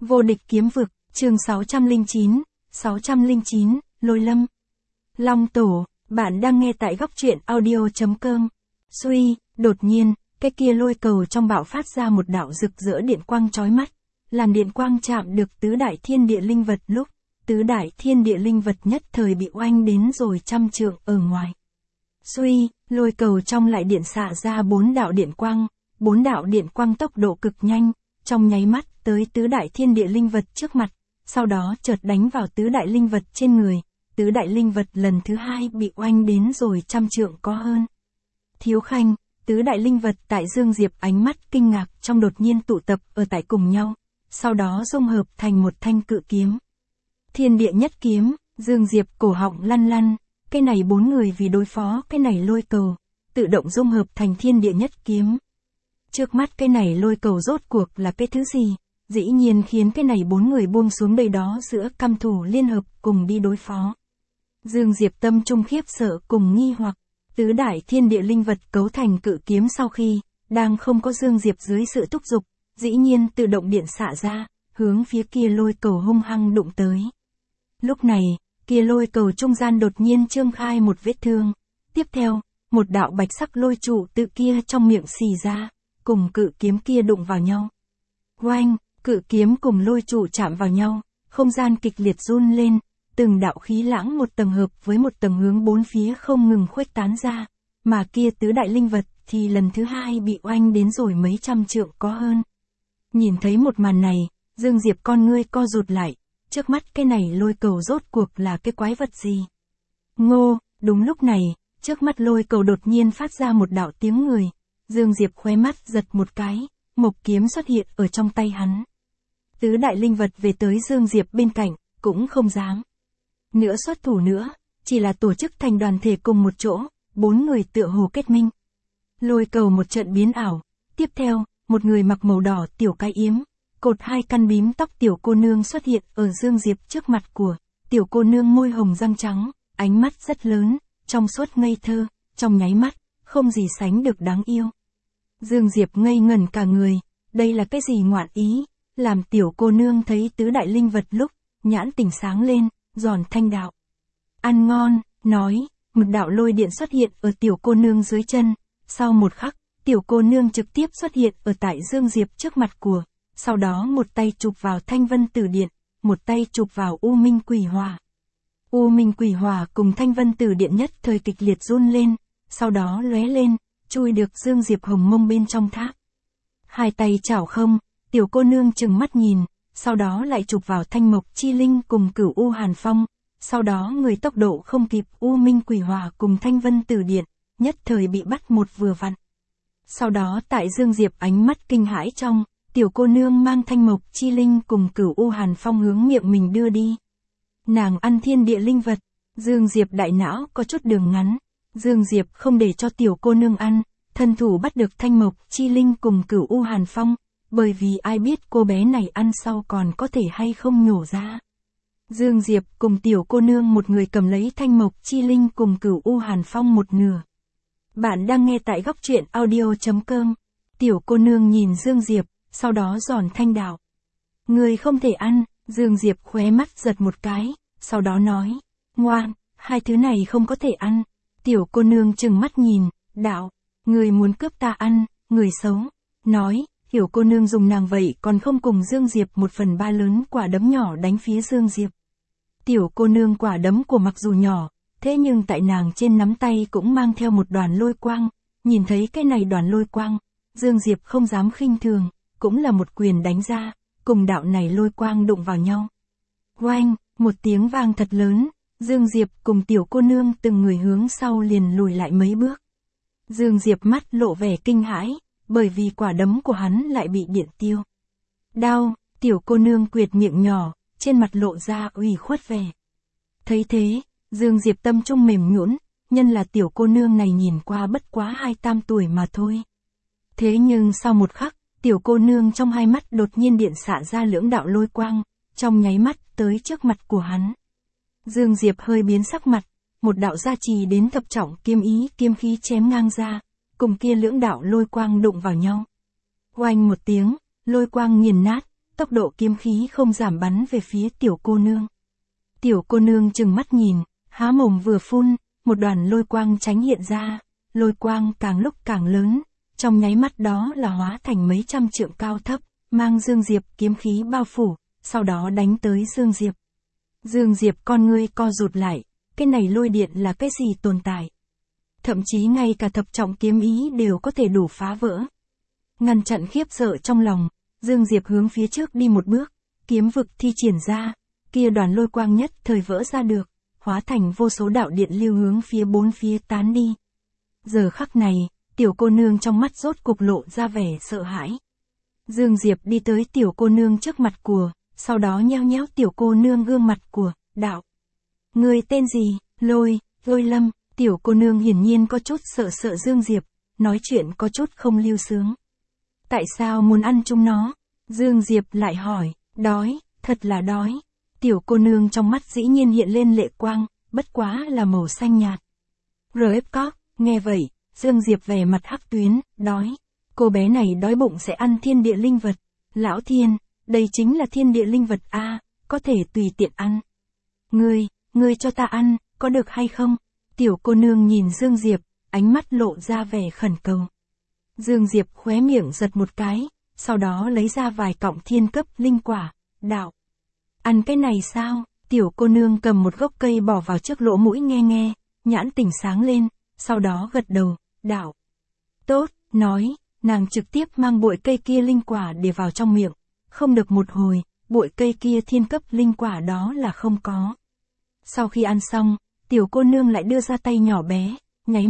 Vô địch kiếm vực, chương 609, Lôi Lâm. Long Tổ, bạn đang nghe tại góc truyện audio.com. Suy, đột nhiên, cái kia lôi cầu trong bạo phát ra một đạo rực rỡ điện quang chói mắt. Làn điện quang chạm được tứ đại thiên địa linh vật lúc, tứ đại thiên địa linh vật nhất thời bị oanh đến rồi 100 trượng ở ngoài. Suy, lôi cầu trong lại điện xạ ra 4 đạo điện quang, 4 đạo điện quang tốc độ cực nhanh, trong nháy mắt tới tứ đại thiên địa linh vật trước mặt, sau đó chợt đánh vào tứ đại linh vật trên người, tứ đại linh vật lần thứ hai bị oanh đến rồi 100 trượng có hơn. Thiếu Khanh, tứ đại linh vật tại Dương Diệp ánh mắt kinh ngạc trong đột nhiên tụ tập ở tại cùng nhau, sau đó dung hợp thành một thanh cự kiếm. Thiên địa nhất kiếm, Dương Diệp cổ họng lăn lăn, cái này 4 người vì đối phó cái này lôi cầu, tự động dung hợp thành thiên địa nhất kiếm. Trước mắt cái này lôi cầu rốt cuộc là cái thứ gì, dĩ nhiên khiến cái này 4 người buông xuống đây đó giữa căm thù liên hợp cùng đi đối phó. Dương Diệp tâm trung khiếp sợ cùng nghi hoặc, tứ đại thiên địa linh vật cấu thành cự kiếm sau khi, đang không có Dương Diệp dưới sự thúc giục, dĩ nhiên tự động điện xạ ra, hướng phía kia lôi cầu hung hăng đụng tới. Lúc này, kia lôi cầu trung gian đột nhiên trương khai một vết thương, tiếp theo, một đạo bạch sắc lôi trụ tự kia trong miệng xì ra, cùng cự kiếm kia đụng vào nhau. Oanh, cự kiếm cùng lôi trụ chạm vào nhau, không gian kịch liệt run lên, từng đạo khí lãng một tầng hợp với một tầng hướng bốn phía không ngừng khuếch tán ra, mà kia tứ đại linh vật thì lần thứ hai bị oanh đến rồi mấy trăm trượng có hơn. Nhìn thấy một màn này, Dương Diệp con ngươi co rụt lại, trước mắt cái này lôi cầu rốt cuộc là cái quái vật gì? Ngô, đúng lúc này, trước mắt lôi cầu đột nhiên phát ra một đạo tiếng người, Dương Diệp khóe mắt giật một cái, một kiếm xuất hiện ở trong tay hắn. Tứ đại linh vật về tới Dương Diệp bên cạnh, cũng không dám nữa xuất thủ nữa, chỉ là tổ chức thành đoàn thể cùng một chỗ, 4 người tựa hồ kết minh. Lôi cầu một trận biến ảo, tiếp theo, một người mặc màu đỏ tiểu cái yếm, cột 2 căn bím tóc tiểu cô nương xuất hiện ở Dương Diệp trước mặt của, tiểu cô nương môi hồng răng trắng, ánh mắt rất lớn, trong suốt ngây thơ, trong nháy mắt, không gì sánh được đáng yêu. Dương Diệp ngây ngẩn cả người, đây là cái gì ngoạn ý, làm tiểu cô nương thấy tứ đại linh vật lúc, nhãn tỉnh sáng lên, giòn thanh đạo. Ăn ngon, nói, một đạo lôi điện xuất hiện ở tiểu cô nương dưới chân, sau một khắc, tiểu cô nương trực tiếp xuất hiện ở tại Dương Diệp trước mặt của, sau đó một tay chụp vào Thanh Vân Tử Điện, một tay chụp vào U Minh Quỷ Hỏa. U Minh Quỷ Hỏa cùng Thanh Vân Tử Điện nhất thời kịch liệt run lên, sau đó lóe lên, chui được Dương Diệp hồng mông bên trong tháp. Hai tay chảo không, tiểu cô nương chừng mắt nhìn, sau đó lại chụp vào Thanh Mộc Chi Linh cùng Cửu U Hàn Phong, sau đó người tốc độ không kịp U Minh Quỷ Hỏa cùng Thanh Vân Tử Điện, nhất thời bị bắt một vừa vặn. Sau đó tại Dương Diệp ánh mắt kinh hãi trong, tiểu cô nương mang Thanh Mộc Chi Linh cùng Cửu U Hàn Phong hướng miệng mình đưa đi. Nàng ăn thiên địa linh vật, Dương Diệp đại não có chút đường ngắn, Dương Diệp không để cho tiểu cô nương ăn, thân thủ bắt được Thanh Mộc Chi Linh cùng Cửu U Hàn Phong, bởi vì ai biết cô bé này ăn sau còn có thể hay không nhổ ra. Dương Diệp cùng tiểu cô nương một người cầm lấy Thanh Mộc Chi Linh cùng Cửu U Hàn Phong một nửa. Bạn đang nghe tại góc truyện audio.com. Tiểu cô nương nhìn Dương Diệp, sau đó giòn thanh đạo. Người không thể ăn, Dương Diệp khóe mắt giật một cái, sau đó nói, ngoan, hai thứ này không có thể ăn. Tiểu cô nương chừng mắt nhìn, đạo, người muốn cướp ta ăn, người xấu. Nói, tiểu cô nương dùng nàng vậy còn không cùng Dương Diệp 1/3 lớn quả đấm nhỏ đánh phía Dương Diệp. Tiểu cô nương quả đấm của mặc dù nhỏ, thế nhưng tại nàng trên nắm tay cũng mang theo một đoàn lôi quang, nhìn thấy cái này đoàn lôi quang, Dương Diệp không dám khinh thường, cũng là một quyền đánh ra, cùng đạo này lôi quang đụng vào nhau. Oanh, một tiếng vang thật lớn, Dương Diệp cùng tiểu cô nương từng người hướng sau liền lùi lại mấy bước. Dương Diệp mắt lộ vẻ kinh hãi, bởi vì quả đấm của hắn lại bị điện tiêu. Đau, tiểu cô nương quyệt miệng nhỏ, trên mặt lộ ra ủy khuất vẻ. Thấy thế, Dương Diệp tâm trung mềm nhũn, nhân là tiểu cô nương này nhìn qua bất quá 28 tuổi mà thôi. Thế nhưng sau một khắc, tiểu cô nương trong hai mắt đột nhiên điện xạ ra lưỡng đạo lôi quang, trong nháy mắt tới trước mặt của hắn. Dương Diệp hơi biến sắc mặt, một đạo gia trì đến thập trọng kiếm ý kiếm khí chém ngang ra, cùng kia lưỡng đạo lôi quang đụng vào nhau. Oanh một tiếng, lôi quang nghiền nát, tốc độ kiếm khí không giảm bắn về phía tiểu cô nương. Tiểu cô nương trừng mắt nhìn, há mồm vừa phun, một đoàn lôi quang chánh hiện ra, lôi quang càng lúc càng lớn, trong nháy mắt đó là hóa thành mấy trăm trượng cao thấp, mang Dương Diệp kiếm khí bao phủ, sau đó đánh tới Dương Diệp. Dương Diệp con ngươi co rụt lại, cái này lôi điện là cái gì tồn tại? Thậm chí ngay cả thập trọng kiếm ý đều có thể đủ phá vỡ. Ngăn chặn khiếp sợ trong lòng, Dương Diệp hướng phía trước đi một bước, kiếm vực thi triển ra, kia đoàn lôi quang nhất thời vỡ ra được, hóa thành vô số đạo điện lưu hướng phía bốn phía tán đi. Giờ khắc này, tiểu cô nương trong mắt rốt cục lộ ra vẻ sợ hãi. Dương Diệp đi tới tiểu cô nương trước mặt của, sau đó nheo nhéo tiểu cô nương gương mặt của, đạo. Người tên gì? Lôi Lâm. Tiểu cô nương hiển nhiên có chút sợ Dương Diệp, nói chuyện có chút không lưu sướng. Tại sao muốn ăn chúng nó? Dương Diệp lại hỏi, đói, thật là đói. Tiểu cô nương trong mắt dĩ nhiên hiện lên lệ quang, bất quá là màu xanh nhạt. RF nghe vậy, Dương Diệp vẻ mặt hắc tuyến, đói. Cô bé này đói bụng sẽ ăn thiên địa linh vật. Lão thiên, đây chính là thiên địa linh vật a, có thể tùy tiện ăn. Ngươi cho ta ăn, có được hay không? Tiểu cô nương nhìn Dương Diệp, ánh mắt lộ ra vẻ khẩn cầu. Dương Diệp khóe miệng giật một cái, sau đó lấy ra vài cọng thiên cấp linh quả, đạo. Ăn cái này sao? Tiểu cô nương cầm một gốc cây bỏ vào trước lỗ mũi nghe, nhãn tỉnh sáng lên, sau đó gật đầu, đạo. Tốt, nói, nàng trực tiếp mang bụi cây kia linh quả để vào trong miệng, không được một hồi, bụi cây kia thiên cấp linh quả đó là không có. Sau khi ăn xong, tiểu cô nương lại đưa ra tay nhỏ bé, nháy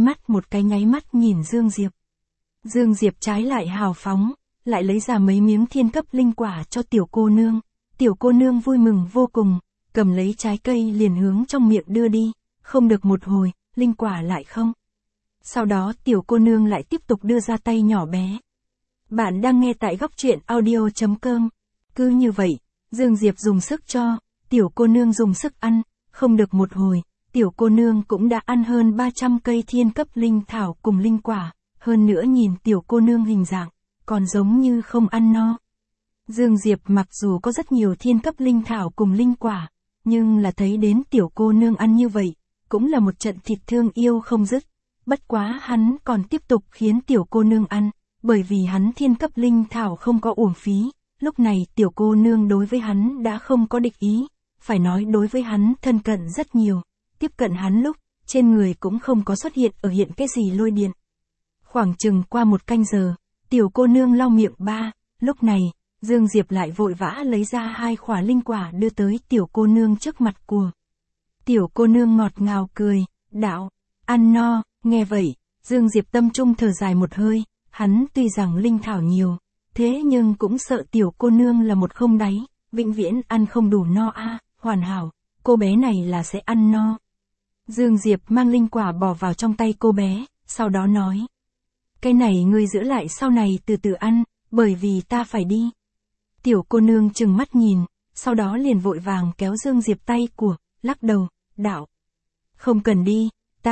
mắt nhìn Dương Diệp. Dương Diệp trái lại hào phóng, lại lấy ra mấy miếng thiên cấp linh quả cho tiểu cô nương. Tiểu cô nương vui mừng vô cùng, cầm lấy trái cây liền hướng trong miệng đưa đi, không được một hồi, linh quả lại không. Sau đó tiểu cô nương lại tiếp tục đưa ra tay nhỏ bé. Bạn đang nghe tại góc truyện audio.com. Cứ như vậy, Dương Diệp dùng sức cho, tiểu cô nương dùng sức ăn, không được một hồi, tiểu cô nương cũng đã ăn hơn 300 cây thiên cấp linh thảo cùng linh quả, hơn nữa nhìn tiểu cô nương hình dạng, còn giống như không ăn no. Dương Diệp mặc dù có rất nhiều thiên cấp linh thảo cùng linh quả, nhưng là thấy đến tiểu cô nương ăn như vậy, cũng là một trận thịt thương yêu không dứt. Bất quá hắn còn tiếp tục khiến tiểu cô nương ăn, bởi vì hắn thiên cấp linh thảo không có uổng phí, lúc này tiểu cô nương đối với hắn đã không có địch ý, phải nói đối với hắn thân cận rất nhiều, tiếp cận hắn lúc, trên người cũng không có xuất hiện cái gì lôi điện. Khoảng chừng qua một canh giờ, tiểu cô nương lau miệng lúc này, Dương Diệp lại vội vã lấy ra 2 khỏa linh quả đưa tới tiểu cô nương trước mặt của. Tiểu cô nương ngọt ngào cười, đạo, ăn no, nghe vậy, Dương Diệp tâm trung thở dài một hơi, hắn tuy rằng linh thảo nhiều, thế nhưng cũng sợ tiểu cô nương là một không đáy, vĩnh viễn ăn không đủ no hoàn hảo, cô bé này là sẽ ăn no. Dương Diệp mang linh quả bỏ vào trong tay cô bé, sau đó nói. Cái này ngươi giữ lại sau này từ từ ăn, bởi vì ta phải đi. Tiểu cô nương trừng mắt nhìn, sau đó liền vội vàng kéo Dương Diệp tay của, lắc đầu, đạo. Không cần đi,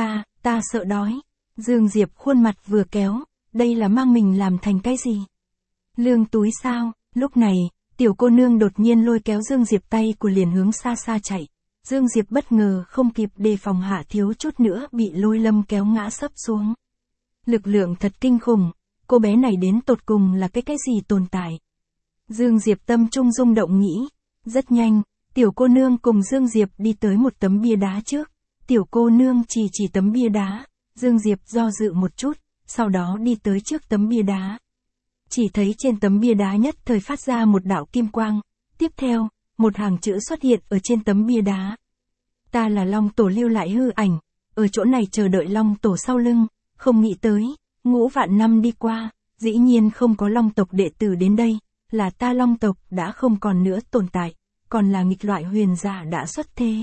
ta sợ đói. Dương Diệp khuôn mặt vừa kéo, đây là mang mình làm thành cái gì? Lương túi sao? Lúc này, tiểu cô nương đột nhiên lôi kéo Dương Diệp tay của liền hướng xa xa chạy. Dương Diệp bất ngờ không kịp đề phòng hạ thiếu chút nữa bị Lôi Lâm kéo ngã sấp xuống. Lực lượng thật kinh khủng, cô bé này đến tột cùng là cái gì tồn tại? Dương Diệp tâm trung rung động nghĩ. Rất nhanh, tiểu cô nương cùng Dương Diệp đi tới một tấm bia đá trước. Tiểu cô nương chỉ tấm bia đá, Dương Diệp do dự một chút, sau đó đi tới trước tấm bia đá. Chỉ thấy trên tấm bia đá nhất thời phát ra một đạo kim quang, tiếp theo, một hàng chữ xuất hiện ở trên tấm bia đá. Ta là Long Tổ lưu lại hư ảnh, ở chỗ này chờ đợi Long Tổ sau lưng, không nghĩ tới, ngũ vạn năm đi qua, dĩ nhiên không có Long tộc đệ tử đến đây, là ta Long tộc đã không còn nữa tồn tại, còn là nghịch loại huyền giả đã xuất thế.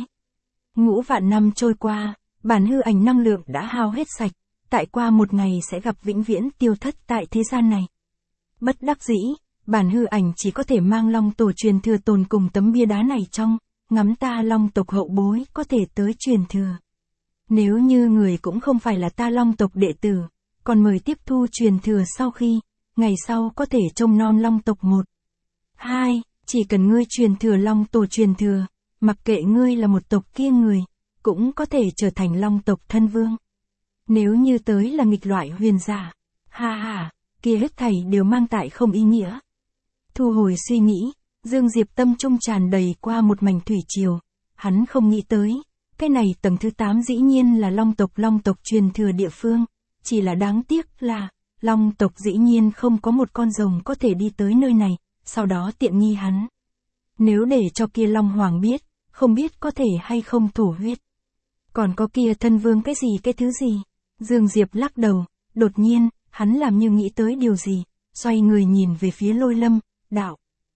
Ngũ vạn năm trôi qua, bản hư ảnh năng lượng đã hao hết sạch, tại qua một ngày sẽ gặp vĩnh viễn tiêu thất tại thế gian này. Bất đắc dĩ, bản hư ảnh chỉ có thể mang Long Tổ truyền thừa tồn cùng tấm bia đá này trong, ngắm ta Long tộc hậu bối có thể tới truyền thừa. Nếu như người cũng không phải là ta Long tộc đệ tử, còn mời tiếp thu truyền thừa sau khi, ngày sau có thể trông nom Long tộc 1, 2, Chỉ cần ngươi truyền thừa long tổ truyền thừa, mặc kệ ngươi là một tộc kia người, cũng có thể trở thành long tộc thân vương. Nếu như tới là nghịch loại huyền giả, ha ha, kia hết thảy đều mang tại không ý nghĩa. Thu hồi suy nghĩ, Dương Diệp tâm trung tràn đầy qua một mảnh thủy triều, hắn không nghĩ tới, cái này tầng thứ 8 dĩ nhiên là long tộc truyền thừa địa phương, chỉ là đáng tiếc là, long tộc dĩ nhiên không có một con rồng có thể đi tới nơi này, sau đó tiện nghi hắn. Nếu để cho kia long hoàng biết, không biết có thể hay không thổ huyết. Còn có kia thân vương cái gì cái thứ gì? Dương Diệp lắc đầu, đột nhiên, hắn làm như nghĩ tới điều gì, xoay người nhìn về phía Lôi Lâm, đạo.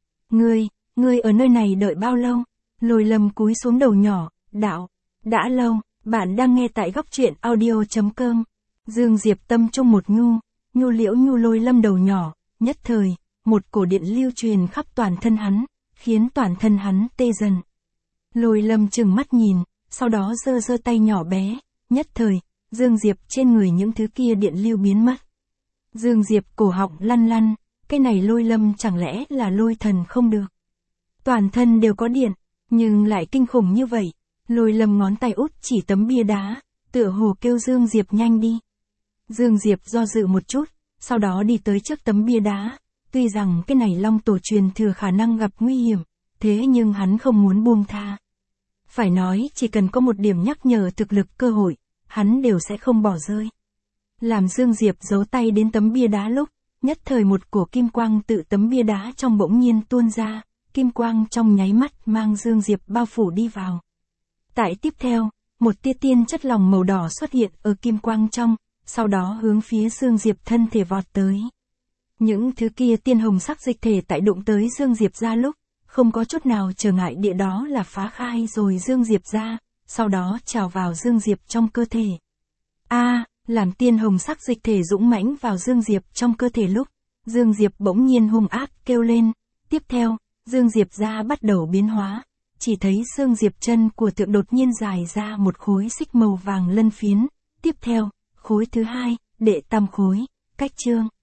Ngươi ở nơi này đợi bao lâu? Lôi Lâm cúi xuống đầu nhỏ, đạo. Đã lâu, bạn đang nghe tại góc truyện audio.com. Dương Diệp tâm trung một nhu liễu nhu Lôi Lâm đầu nhỏ, nhất thời, một cổ điện lưu truyền khắp toàn thân hắn, khiến toàn thân hắn tê dần. Lôi Lâm trừng mắt nhìn, sau đó giơ tay nhỏ bé, nhất thời, Dương Diệp trên người những thứ kia điện lưu biến mất. Dương Diệp cổ họng lăn, cái này Lôi Lâm chẳng lẽ là lôi thần không được. Toàn thân đều có điện, nhưng lại kinh khủng như vậy. Lôi Lâm ngón tay út chỉ tấm bia đá, tựa hồ kêu Dương Diệp nhanh đi. Dương Diệp do dự một chút, sau đó đi tới trước tấm bia đá. Tuy rằng cái này long tổ truyền thừa khả năng gặp nguy hiểm, thế nhưng hắn không muốn buông tha. Phải nói chỉ cần có một điểm nhắc nhở thực lực cơ hội, hắn đều sẽ không bỏ rơi. Làm Dương Diệp giấu tay đến tấm bia đá lúc, nhất thời một cổ kim quang tự tấm bia đá trong bỗng nhiên tuôn ra, kim quang trong nháy mắt mang Dương Diệp bao phủ đi vào. Tại tiếp theo, một tia tiên chất lỏng màu đỏ xuất hiện ở kim quang trong, sau đó hướng phía Dương Diệp thân thể vọt tới. Những thứ kia tiên hồng sắc dịch thể tại đụng tới Dương Diệp ra lúc, không có chút nào trở ngại địa đó là phá khai rồi Dương Diệp ra, sau đó trào vào Dương Diệp trong cơ thể. Làm tiên hồng sắc dịch thể dũng mãnh vào Dương Diệp trong cơ thể lúc, Dương Diệp bỗng nhiên hung ác kêu lên, tiếp theo, Dương Diệp ra bắt đầu biến hóa, chỉ thấy Dương Diệp chân của tượng đột nhiên dài ra một khối xích màu vàng lân phiến, tiếp theo, khối thứ hai, đệ tam khối, cách chương.